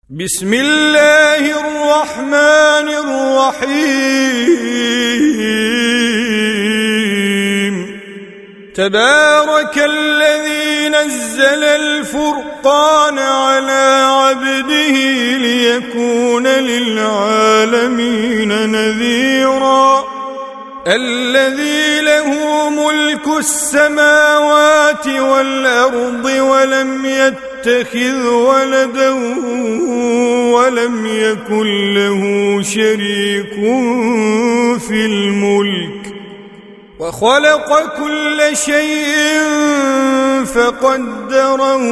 بسم الله الرحمن الرحيم تبارك الذي نزل الفرقان على عبده ليكون للعالمين نذيرا الذي له ملك السماوات والأرض ولم يتخذ ولدا ولم يكن له شريك في الملك وخلق كل شيء فقدره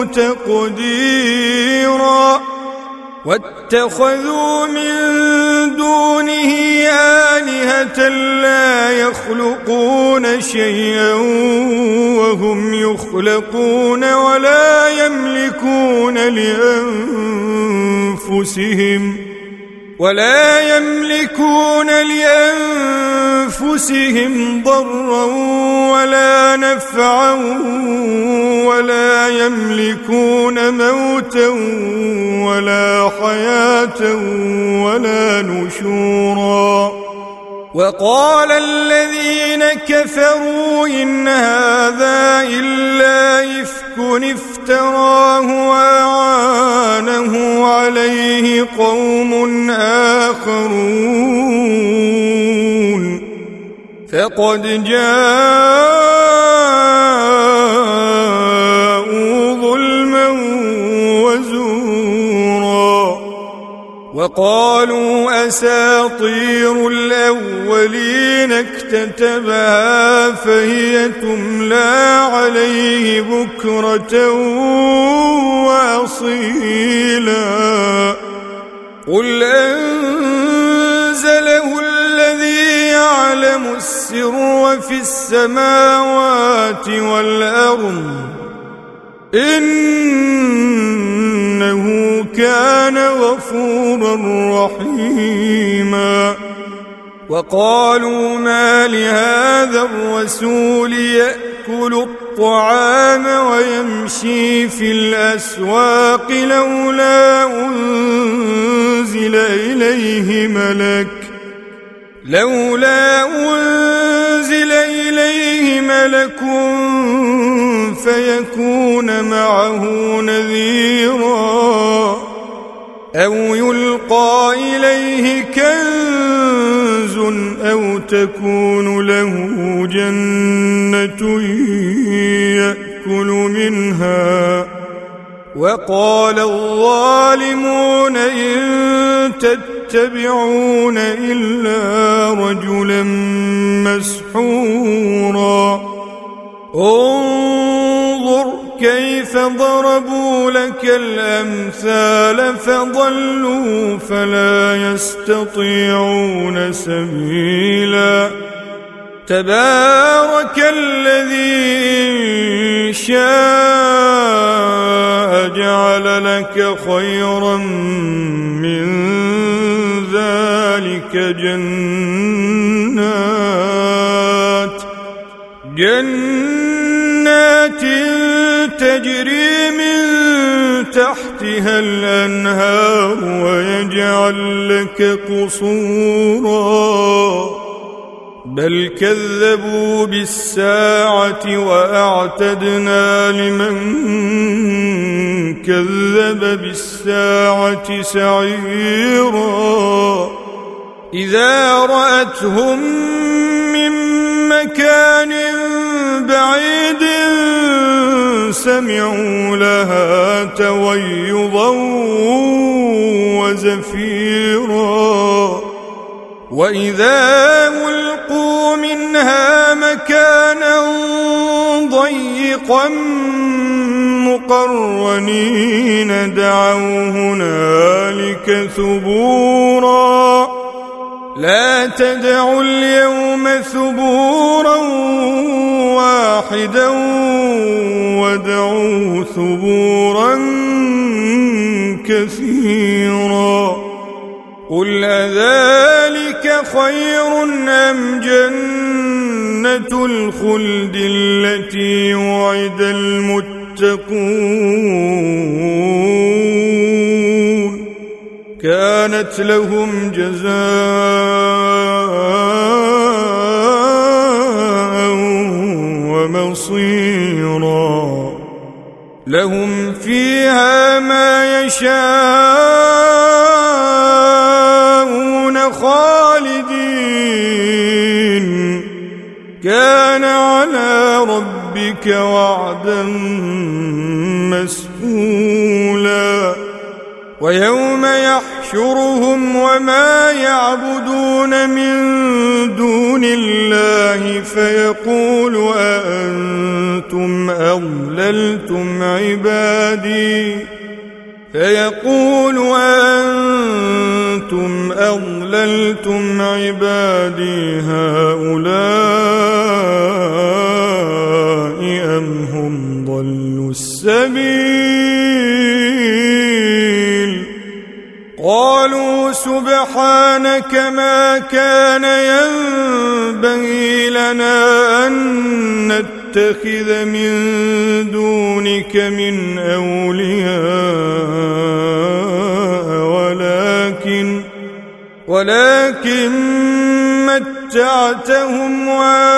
تقديرا واتخذوا من دونه آلهة لا يخلقون شيئا وهم يخلقون ولا يملكون لأنفسهم ضرا ولا نفعا ولا يملكون موتا ولا حياة ولا نشورا وقال الذين كفروا إن هذا إلا إفك افتراه وأعانه عليه قوم آخرون فقد جاءوا ظلما وزورا وقالوا أساطير الأولين اكتتبها فهي تملى عليه بكرة وأصيلا قل أنزله الذي يعلم السر في السماوات والأرض إنه كان غفورا رحيما وقالوا ما لهذا الرسول يأكل الطعام ويمشي في الأسواق لولا أنزل إليه ملك فيكون معه نذيرا أو يلقى إليه كنز أو تكون له جنة يأكل منها وقال الظالمون إن تتبعون إلا رجلا مسحورا انظر كيف ضربوا لك الأمثال فضلوا فلا يستطيعون سبيلا تبارك الذي إن شاء جعل لك خيرا من ذلك جنات تجري من تحتها الأنهار ويجعل لك قصورا بل كذبوا بالساعة وأعتدنا لمن كذب بالساعة سعيرا إذا رأتهم من مكان بعيد سمعوا لها تغيظا وزفيرا وإذا ألقوا منها مكانا ضيقا مقرنين دعوا هنالك ثبورا لا تدعوا اليوم ثبورا واحدا وادعوا ثبورا كثيرا قل أذلك خير أم جنة الخلد التي وعد المتقون كانت لهم جزاء ومصيرا لهم فيها ما يشاءون خالدين كان على ربك وعدا مسئولا ويوم يحشرهم وما يعبدون من دون الله فيقول أأنتم أضللتم عبادي هؤلاء أم هم ضلوا السبيل قالوا سبحانك ما كان ينبغي لنا أن نتخذ من دونك من أولياء ولكن متعتهم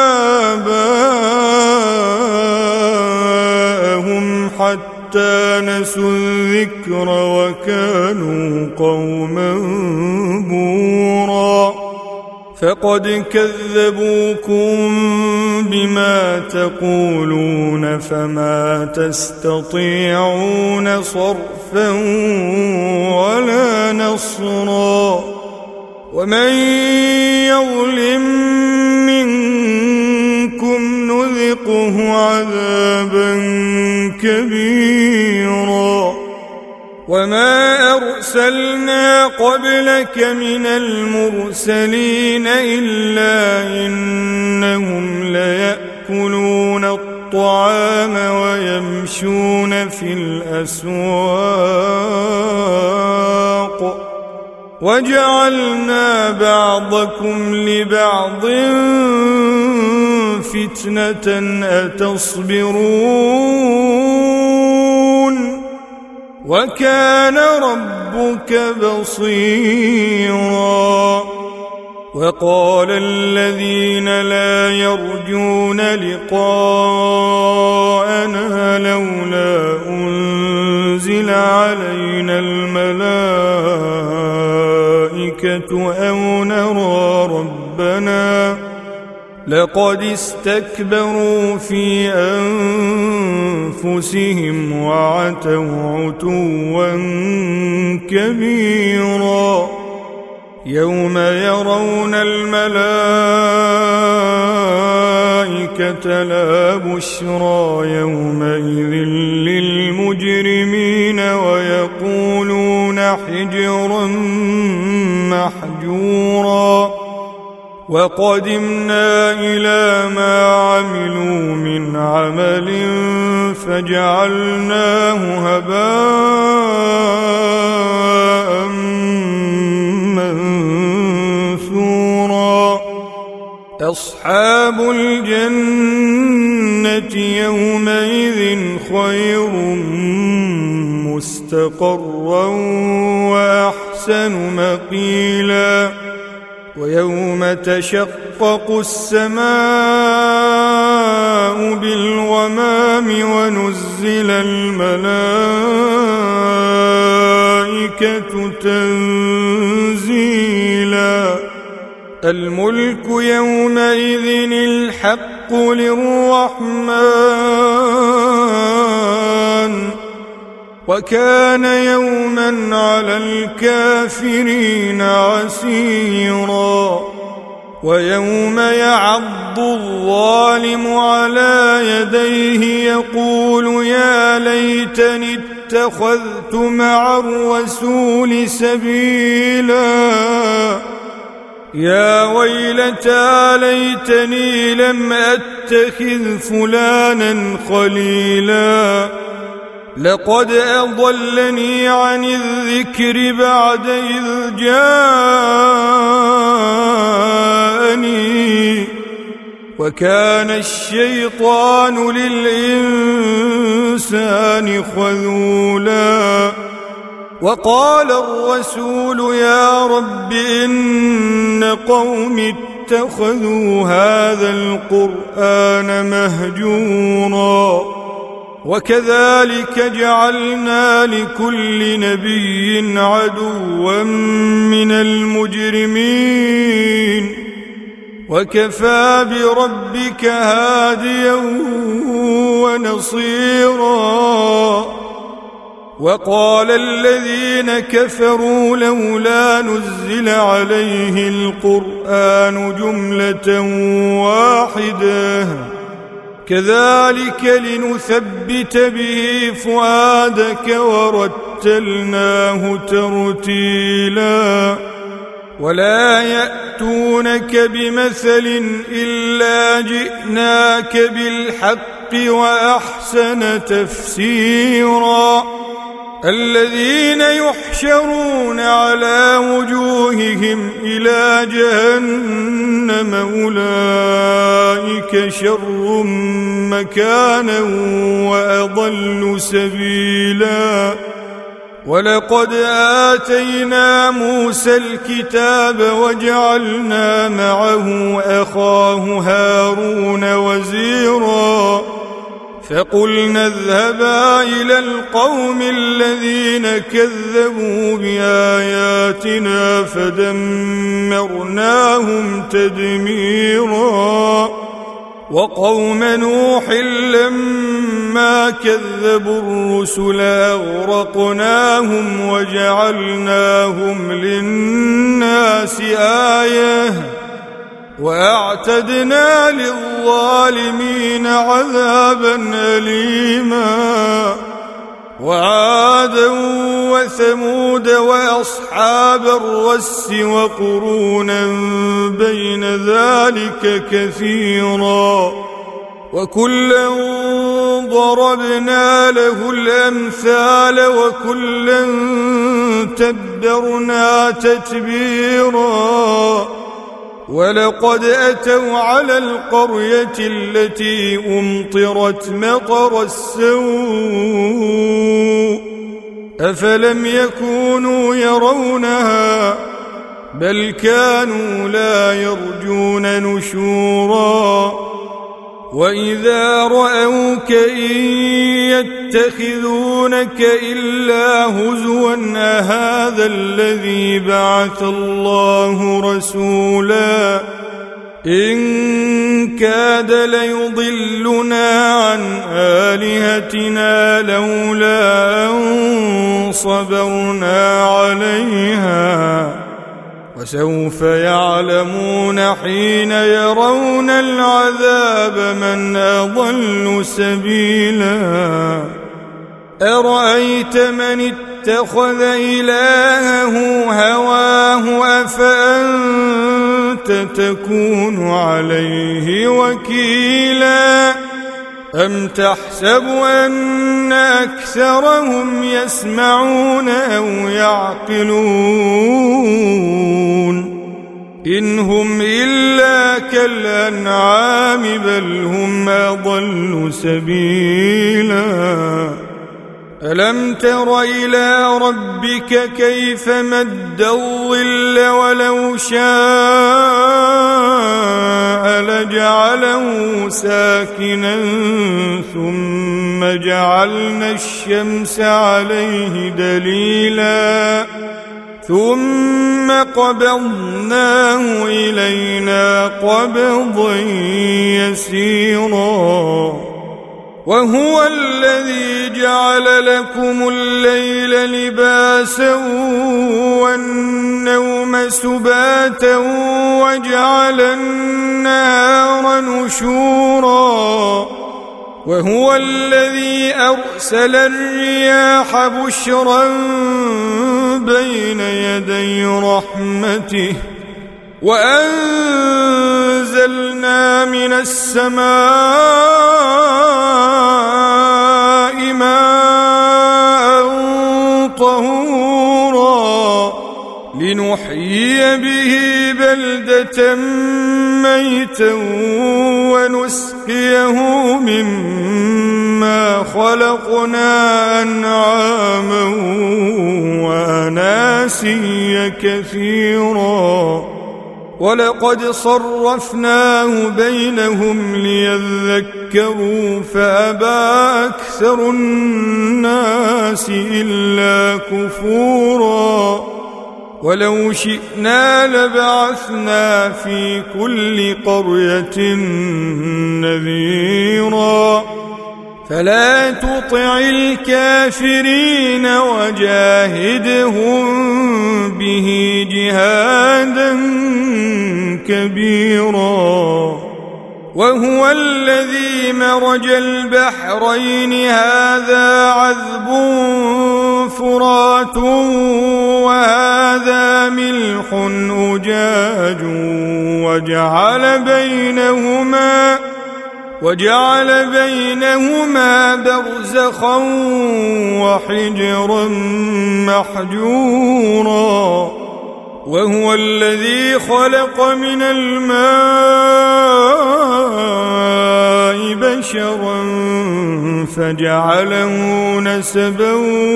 وآباءهم حتى نسوا الذكر وكانوا قوما بورا فقد كذبوكم بما تقولون فما تستطيعون صرفا ولا نصرا ومن يظلم منكم نذقه عذابا كبيرا وما أرسلنا قبلك من المرسلين إلا إنهم ليأكلون الطعام ويمشون في الأسواق وجعلنا بعضكم لبعض فتنة أتصبرون وكان ربك بصيرا وقال الذين لا يرجون لقاءنا لولا أنزل علينا الملائكة أو نرى ربنا لقد استكبروا في أنفسهم وعتوا عتوا كبيرا يوم يرون الملائكة لا بشرى يومئذ للمجرمين ويقولون حجرا محجورا وقدمنا إلى ما عملوا من عمل فجعلناه هباء منثورا أصحاب الجنة يومئذ خير مستقرا وأحسن مقيلا ويوم تشقق السماء بالغمام ونزل الملائكة تنزيلا الملك يومئذ الحق للرحمن وكان يوما على الكافرين عسيرا ويوم يعض الظالم على يديه يقول يا ليتني اتخذت مع الرسول سبيلا يا ويلتى ليتني لم أتخذ فلانا خليلا لقد أضلني عن الذكر بعد إذ جاءني وكان الشيطان للإنسان خذولا وقال الرسول يا رب إن قوم اتخذوا هذا القرآن مهجورا وكذلك جعلنا لكل نبي عدوا من المجرمين وكفى بربك هاديا ونصيرا وقال الذين كفروا لولا نزل عليه القرآن جملة واحدة كذلك لنثبت به فؤادك ورتلناه ترتيلا ولا يأتونك بمثل إلا جئناك بالحق وأحسن تفسيرا الذين يحشرون على وجوههم إلى جهنم أولئك شر مكانا وأضل سبيلا ولقد آتينا موسى الكتاب وجعلنا معه أخاه هارون وزيرا فقلنا اذهبا إلى القوم الذين كذبوا بآياتنا فدمرناهم تدميرا وقوم نوح لما كذبوا الرسل أغرقناهم وجعلناهم للناس آية وأعتدنا للظالمين عذابا أليما وعادا وثمود وأصحاب الرس وقرونا بين ذلك كثيرا وكلا ضربنا له الأمثال وكلا تبرنا تتبيرا ولقد أتوا على القرية التي أمطرت مطر السوء أفلم يكونوا يرونها بل كانوا لا يرجون نشورا وإذا رأوك إن يتخذونك إلا هزوا أهذا الذي بعث الله رسولا إن كاد ليضلنا عن آلهتنا لولا أن صبرنا عليها وسوف يعلمون حين يرون العذاب من أضل سبيلا أرأيت من اتخذ إلهه هواه أفأنت تكون عليه وكيلا أم تحسب أن أكثرهم يسمعون أو يعقلون إن هم إلا كالأنعام بل هم أضل سبيلا ألم تر إلى ربك كيف مد الظل ولو شاء لجعله ساكنا ثم جعلنا الشمس عليه دليلا ثم قبضناه إلينا قبضا يسيرا وهو الذي جعل لكم الليل لباسا والنوم سباتا وجعل النهار نشورا وهو الذي أرسل الرياح بشرا بين يدي رحمته وأنزلنا من السماء ماء طهورا لنحيي به بلدة ميتا ونسقيه مما خلقنا أنعاما ناسي كثيرا ولقد صرفناه بينهم ليذكروا فأبى أكثر الناس إلا كفورا ولو شئنا لبعثنا في كل قرية نذيرا فلا تطع الكافرين وجاهدهم به جهادا كبيرا وهو الذي مرج البحرين هذا عذب فرات وهذا ملح أجاج وجعل بينهما برزخا وحجرا محجورا وهو الذي خلق من الماء بشرا فجعله نسبا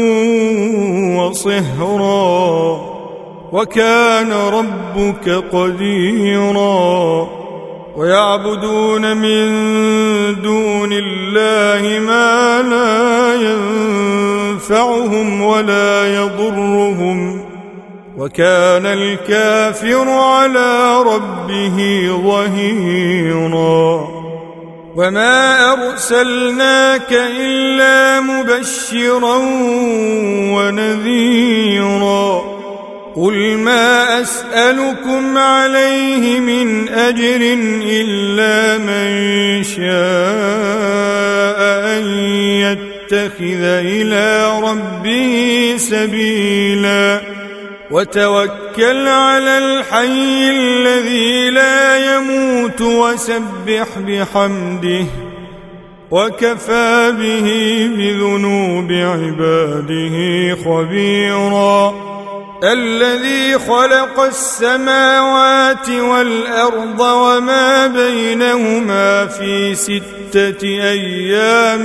وصهرا وكان ربك قديرا ويعبدون من دون الله ما لا ينفعهم ولا يضرهم وكان الكافر على ربه ظهيرا وما أرسلناك إلا مبشرا ونذيرا قل ما أسألكم عليه من أجر إلا من شاء أن يتخذ إلى ربه سبيلا وتوكل على الحي الذي لا يموت وسبح بحمده وكفى به بذنوب عباده خبيرا الذي خلق السماوات والأرض وما بينهما في 6 أيام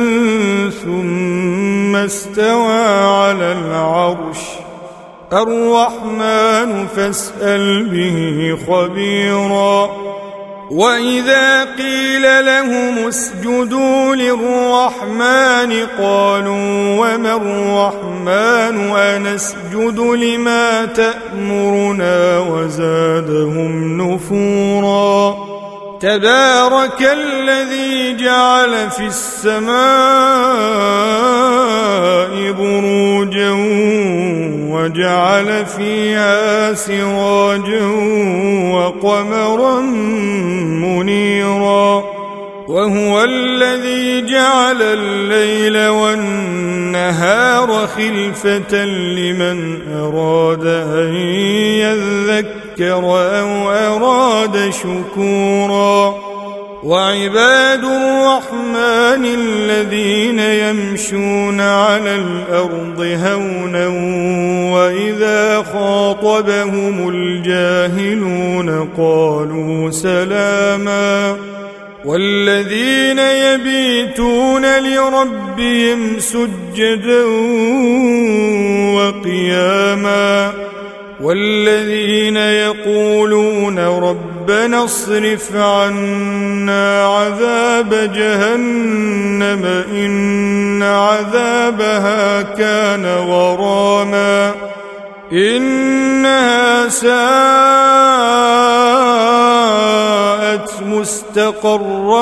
ثم استوى على العرش الرحمن فاسأل به خبيرا وإذا قيل لهم اسجدوا للرحمن قالوا وما الرحمن أنسجد لما تأمرنا وزادهم نفورا تبارك الذي جعل في السماء بروجا وجعل فيها سراجا وقمرا منيرا وهو الذي جعل الليل والنهار خلفة لمن أراد أن يذكر أو أراد شكورا وعباد الرحمن الذين يمشون على الأرض هونا وإذا خاطبهم الجاهلون قالوا سلاما والذين يبيتون لربهم سجدا وقياما والذين يقولون ربنا اصرف عنا عذاب جهنم إن عذابها كان غراما إنها ساءت مستقرا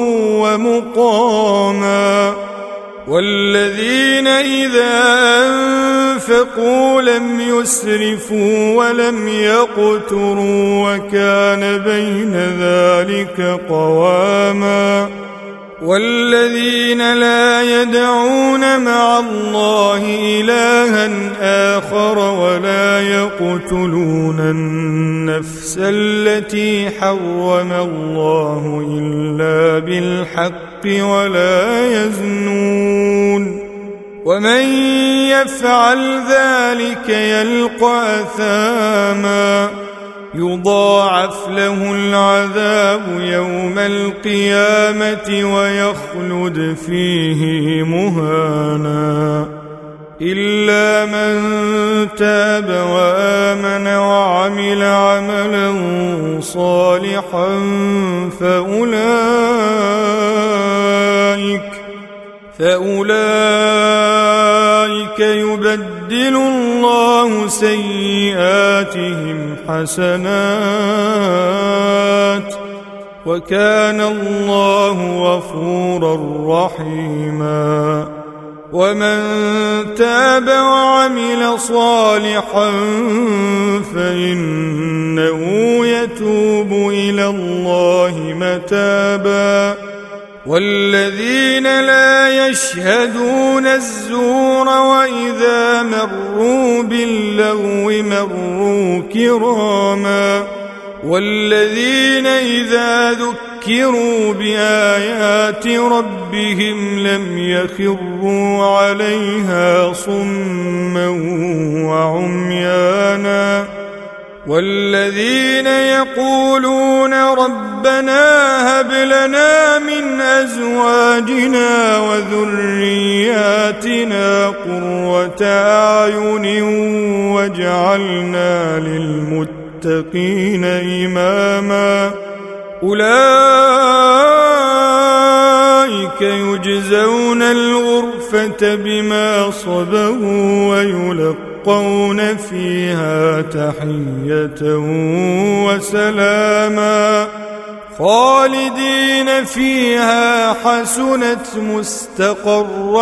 ومقاما والذين إذا أنفقوا لم يسرفوا ولم يقتروا وكان بين ذلك قواما والذين لا يدعون مع الله إلها آخر ولا يقتلون النفس التي حرم الله إلا بالحق ولا يزنون ومن يفعل ذلك يلقى أثاما يضاعف له العذاب يوم القيامة ويخلد فيه مهانا إلا من تاب وآمن وعمل عملا صالحا فأولئك يبدل الله سيئاتهم حسنات وكان الله غفورا رحيما ومن تاب وعمل صالحا فإنه يتوب إلى الله متابا والذين لا يشهدون الزور وإذا مروا باللغو مروا كراما والذين إذا ذكروا بآيات ربهم لم يخروا عليها صما وعميانا والذين يقولون ربنا هب لنا من أزواجنا وذرياتنا قرة أعين واجعلنا للمتقين إماما أولئك يجزون الغرفة بما صبروا ويلقون فيها تحية وسلاما خالدين فيها حسنت مستقرا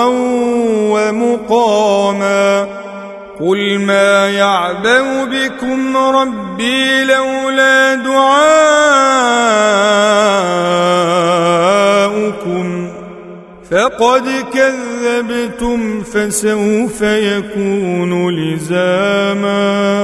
ومقاما قل ما يعبأ بكم ربي لولا دعاؤكم فقد كذبتم فسوف يكون لزاما